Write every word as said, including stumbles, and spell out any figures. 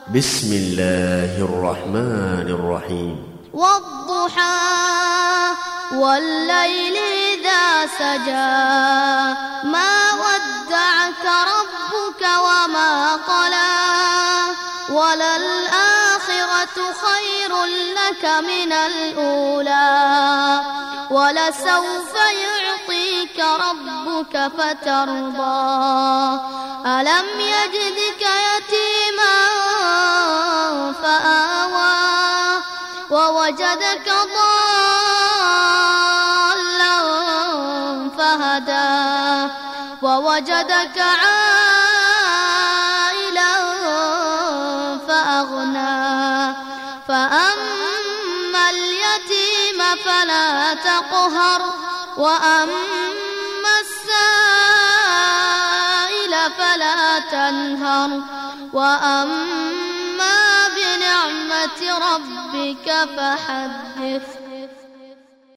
بسم الله الرحمن الرحيم. والضحى والليل إذا سجى ما ودعك ربك وما قلى وللآخرة خير لك من الأولى ولسوف يعطيك ربك فترضى ألم يجدك يتيما فآوى ووجدك ضالا فهدى ووجدك عائلا فأغنى فأما اليتيم فلا تقهر وأما السائل فلا تنهر وأما بنعمة ربك فحدث.